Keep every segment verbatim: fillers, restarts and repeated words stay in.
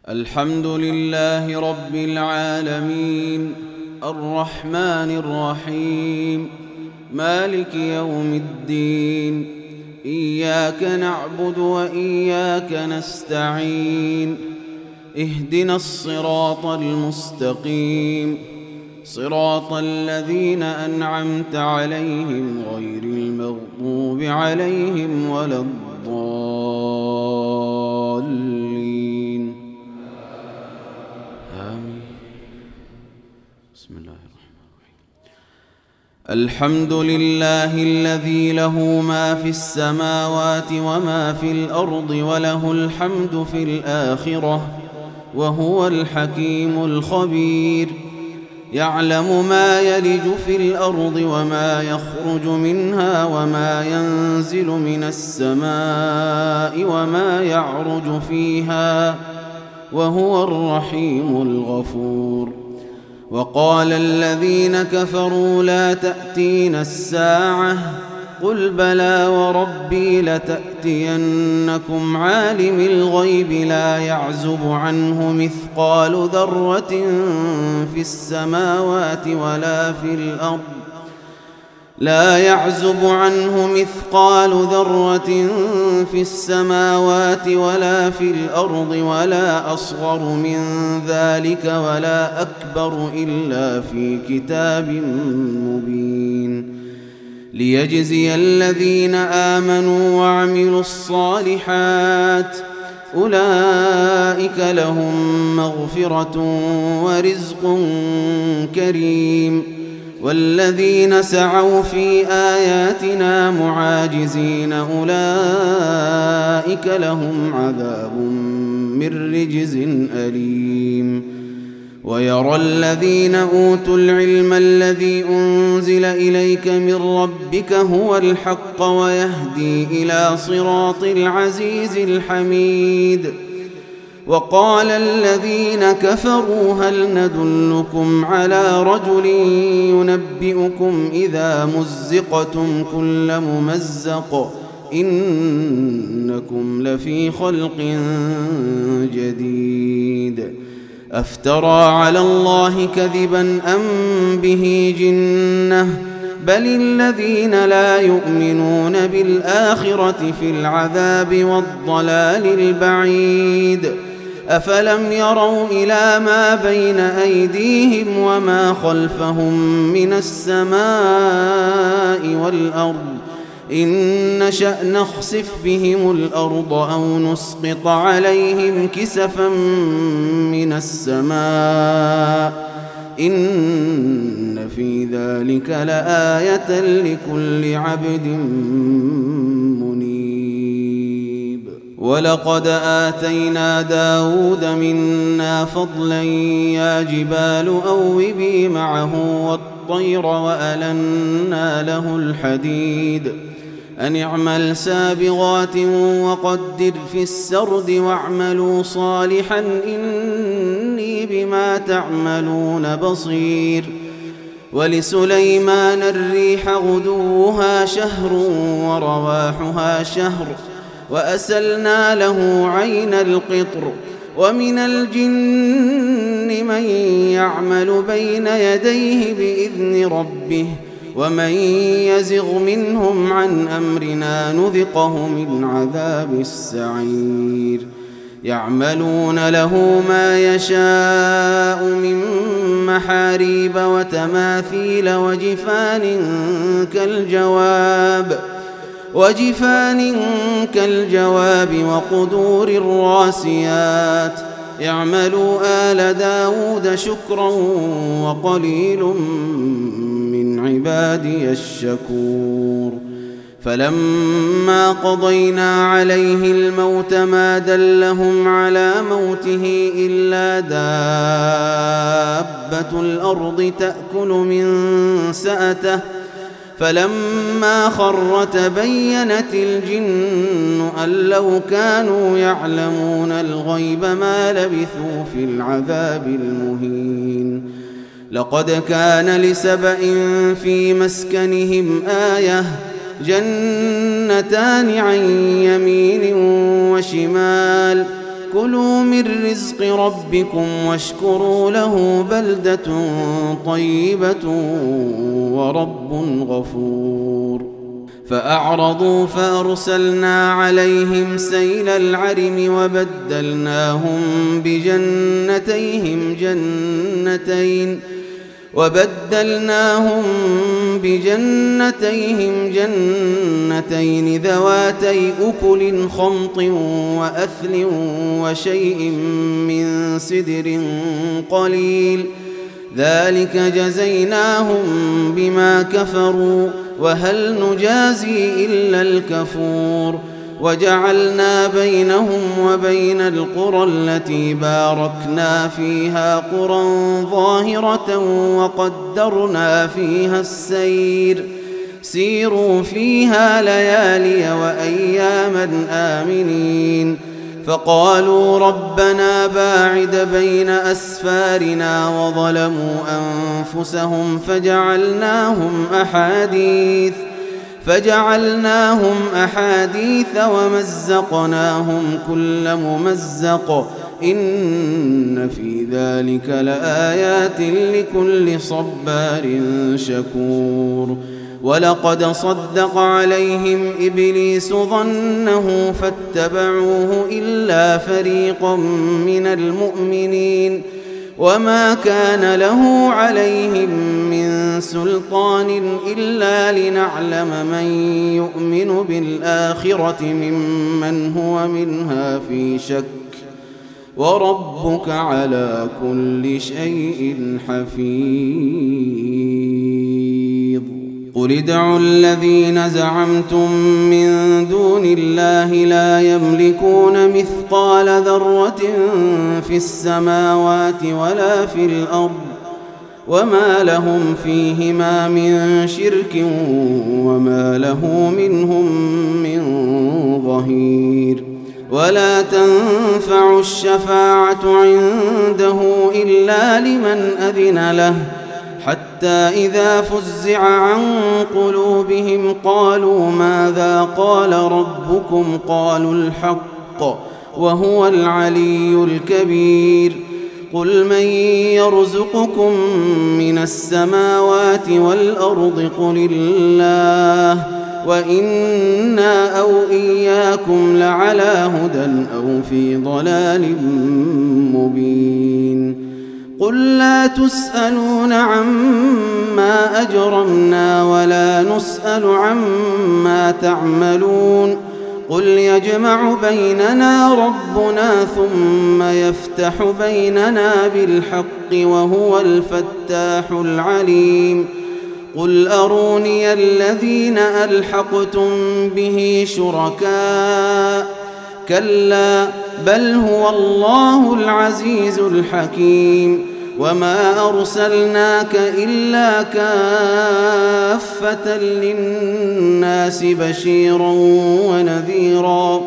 الحمد لله رب العالمين الرحمن الرحيم مالك يوم الدين إياك نعبد وإياك نستعين اهدنا الصراط المستقيم صراط الذين أنعمت عليهم غير المغضوب عليهم ولا الضالين آمين. بسم الله الرحمن الرحيم. الحمد لله الذي له ما في السماوات وما في الأرض وله الحمد في الآخرة وهو الحكيم الخبير. يعلم ما يلج في الأرض وما يخرج منها وما ينزل من السماء وما يعرج فيها وهو الرحيم الغفور. وقال الذين كفروا لا تأتينا الساعة قل بلى وربي لتأتينكم عالم الغيب لا يعزب عنه مثقال ذرة في السماوات ولا في الأرض لا يعزب عنه مثقال ذرة في السماوات ولا في الأرض ولا أصغر من ذلك ولا أكبر إلا في كتاب مبين. ليجزي الذين آمنوا وعملوا الصالحات أولئك لهم مغفرة ورزق كريم. والذين سعوا في آياتنا معاجزين أولئك لهم عذاب من رجز أليم. ويرى الذين أوتوا العلم الذي أنزل إليك من ربك هو الحق ويهدي إلى صراط العزيز الحميد. وقال الذين كفروا هل ندلكم على رجل ينبئكم إذا مزقتم كل ممزق إنكم لفي خلق جديد. أفترى على الله كذبا أم به جنة بل الذين لا يؤمنون بالآخرة في العذاب والضلال البعيد. أفلم يروا إلى ما بين أيديهم وما خلفهم من السماء والأرض إن نشأ نخسف بهم الأرض أو نسقط عليهم كسفا من السماء إن في ذلك لآية لكل عبد منيب. ولقد آتينا داود منا فضلا يا جبال أوبي معه والطير وألنا له الحديد أن اعمل سابغات وقدر في السرد واعملوا صالحا إني بما تعملون بصير. ولسليمان الريح غدوها شهر ورواحها شهر وأسلنا له عين القطر. ومن الجن من يعمل بين يديه بإذن ربه ومن يزغ منهم عن أمرنا نذقه من عذاب السعير. يعملون له ما يشاء من محاريب وتماثيل وجفان كالجواب وجفان كالجواب وقدور الراسيات. اعملوا آل داود شكرا وقليل من عبادي الشكور. فلما قضينا عليه الموت ما دلهم على موته إلا دابة الأرض تأكل من سأته فلما خر تبينت الجن أن لو كانوا يعلمون الغيب ما لبثوا في العذاب المهين. لقد كان لسبإ في مسكنهم آية جنتان عن يمين وشمال كلوا من رزق ربكم واشكروا له بلدة طيبة ورب غفور فأعرضوا فأرسلنا عليهم سيل العرم وبدلناهم بجنتيهم جنتين وبدلناهم بجنتيهم جنتين ذواتي أكل خمط وأثل وشيء من سدر قليل ذلك جزيناهم بما كفروا وهل نجازي إلا الكفور وجعلنا بينهم وبين القرى التي باركنا فيها قرى ظاهرة وقدرنا فيها السير سيروا فيها ليالي وأياما آمنين فقالوا ربنا باعد بين أسفارنا وظلموا أنفسهم فجعلناهم أحاديث فجعلناهم أحاديث ومزقناهم كل ممزق إن في ذلك لآيات لكل صبار شكور ولقد صدق عليهم إبليس ظنه فاتبعوه إلا فريقا من المؤمنين وما كان له عليهم من سلطان إلا لنعلم من يؤمن بالآخرة ممن هو منها في شك وربك على كل شيء حفيظ قل ادعوا الذين زعمتم من دون الله لا يملكون مثقال ذرة في السماوات ولا في الأرض وما لهم فيهما من شرك وما له منهم من ظهير ولا تنفع الشفاعة عنده إلا لمن أذن له حتى إذا فزع عن قلوبهم قالوا ماذا قال ربكم قالوا الحق وهو العلي الكبير قل من يرزقكم من السماوات والأرض قل الله وإنا أو إياكم لعلى هدى أو في ضلال مبين قل لا تسألون عما أجرمنا ولا نسأل عما تعملون قل يجمع بيننا ربنا ثم يفتح بيننا بالحق وهو الفتاح العليم قل أروني الذين ألحقتم به شركاء كلا بل هو الله العزيز الحكيم وما أرسلناك إلا كافة للناس بشيرا ونذيرا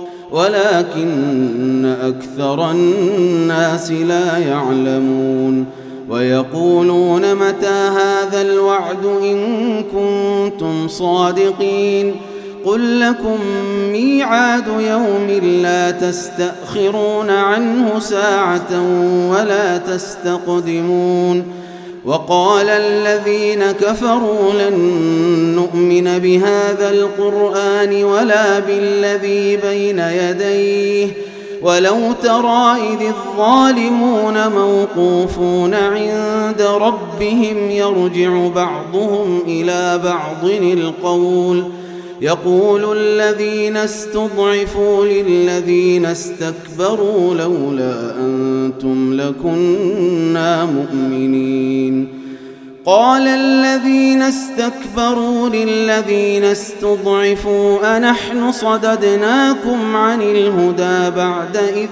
ولكن أكثر الناس لا يعلمون ويقولون متى هذا الوعد إن كنتم صادقين قل لكم ميعاد يوم لا تستأخرون عنه ساعة ولا تستقدمون وقال الذين كفروا لن نؤمن بهذا القرآن ولا بالذي بين يديه ولو ترى إذ الظالمون موقوفون عند ربهم يرجع بعضهم إلى بعض القول يقول الذين استضعفوا للذين استكبروا لولا أنتم لكنا مؤمنين قال الذين استكبروا للذين استضعفوا أنحن صددناكم عن الهدى بعد إذ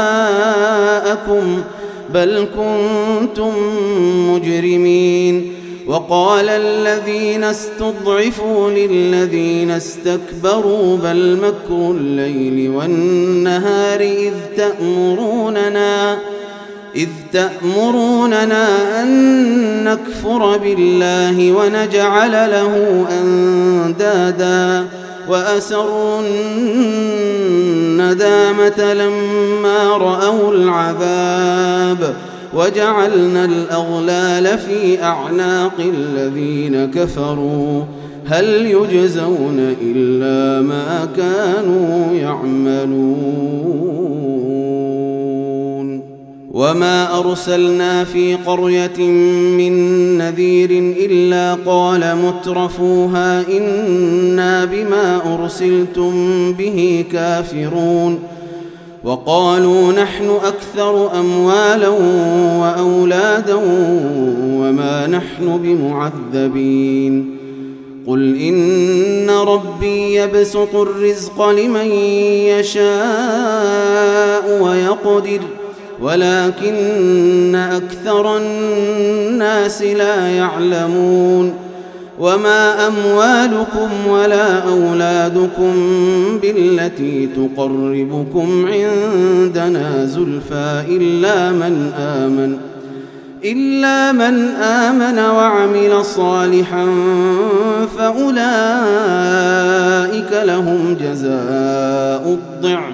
جاءكم بل كنتم مجرمين وقال الذين استضعفوا للذين استكبروا بل مكر الليل والنهار إذ تأمروننا إذ تأمروننا أن نكفر بالله ونجعل له أندادا وأسروا الندامة لما رأوا العذاب وجعلنا الأغلال في أعناق الذين كفروا هل يجزون إلا ما كانوا يعملون وما أرسلنا في قرية من نذير إلا قال مترفوها إنا بما أرسلتم به كافرون وقالوا نحن أكثر أموالا وأولادا وما نحن بمعذبين قل إن ربي يبسط الرزق لمن يشاء ويقدر ولكن أكثر الناس لا يعلمون وما أموالكم ولا أولادكم بالتي تقربكم عندنا زلفى إلا من آمن إلا من آمن وعمل صالحا فأولئك لهم جزاء الضعف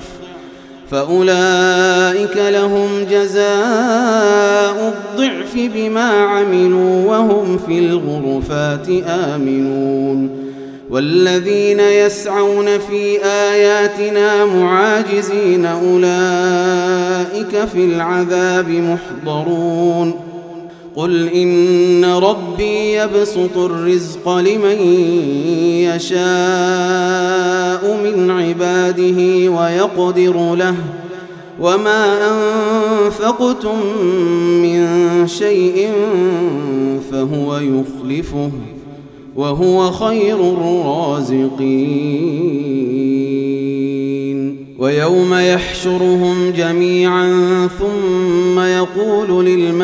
فأولئك لهم جزاء الضعف بما عملوا وهم في الغرفات آمنون والذين يسعون في آياتنا معاجزين أولئك في العذاب محضرون قل إن ربي يبسط الرزق لمن يشاء من عباده ويقدر له وما أنفقتم من شيء فهو يخلفه وهو خير الرازقين ويوم يحشرهم جميعا ثم يقول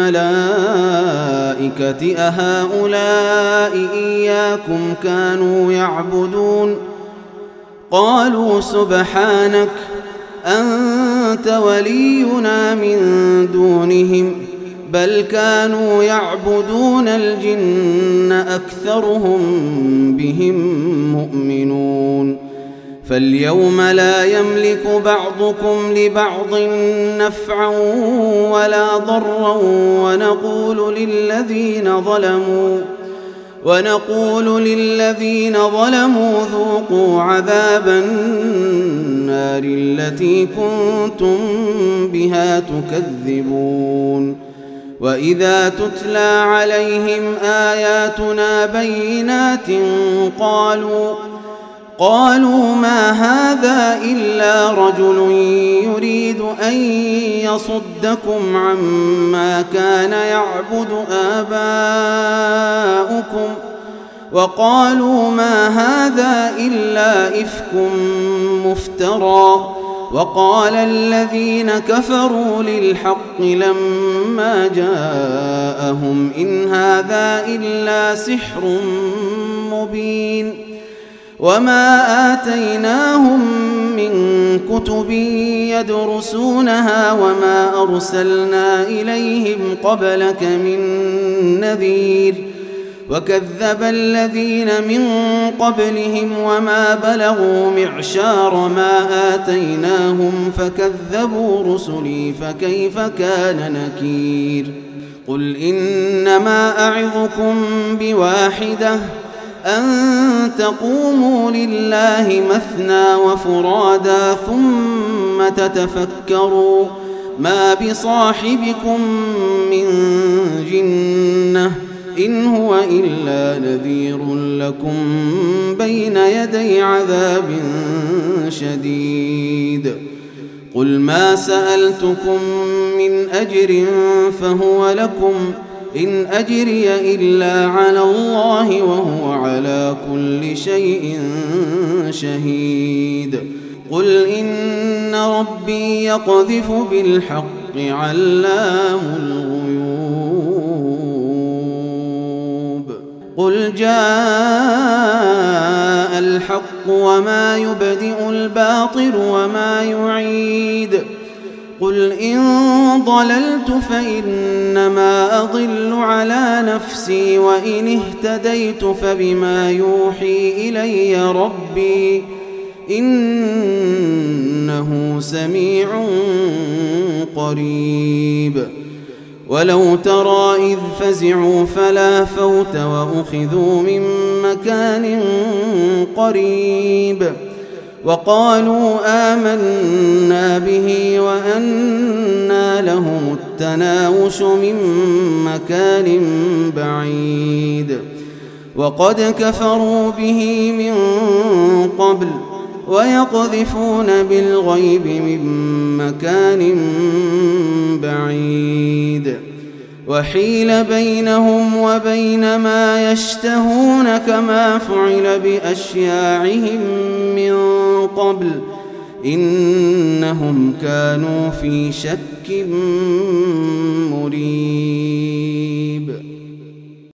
للملائكة أهؤلاء إياكم كانوا يعبدون قالوا سبحانك أنت ولينا من دونهم بل كانوا يعبدون الجن أكثرهم بهم مؤمنون فاليوم لا يملك بعضكم لبعض نفعا ولا ضرا ونقول للذين ظلموا ونقول للذين ظلموا ذوقوا عذاب النار التي كنتم بها تكذبون وإذا تتلى عليهم آياتنا بينات قالوا قالوا ما هذا إلا رجل يريد أن يصدكم عما كان يعبد آباؤكم وقالوا ما هذا إلا إفك مفترى وقال الذين كفروا للحق لما جاءهم إن هذا إلا سحر مبين وما آتيناهم من كتب يدرسونها وما أرسلنا إليهم قبلك من نذير وكذب الذين من قبلهم وما بلغوا معشار ما آتيناهم فكذبوا رسلي فكيف كان نكير قل إنما أعظكم بواحدة أن تقوموا لله مثنى وفرادا ثم تتفكروا ما بصاحبكم من جنة إن هو إلا نذير لكم بين يدي عذاب شديد قل ما سألتكم من أجر فهو لكم إن أجري إلا على الله وهو على كل شيء شهيد قل إن ربي يقذف بالحق علام الغيوب قل جاء الحق وما يبدئ الباطل وما يعيد قل إن ضللت فإنما أضل على نفسي وإن اهتديت فبما يوحي إلي ربي إنه سميع قريب. ولو ترى إذ فزعوا فلا فوت وأخذوا من مكان قريب وقالوا آمنا به وأنى لهم التناوش من مكان بعيد وقد كفروا به من قبل ويقذفون بالغيب من مكان بعيد وحيل بينهم وبين ما يشتهون كما فعل بأشياعهم من قبل إنهم كانوا في شك مريب.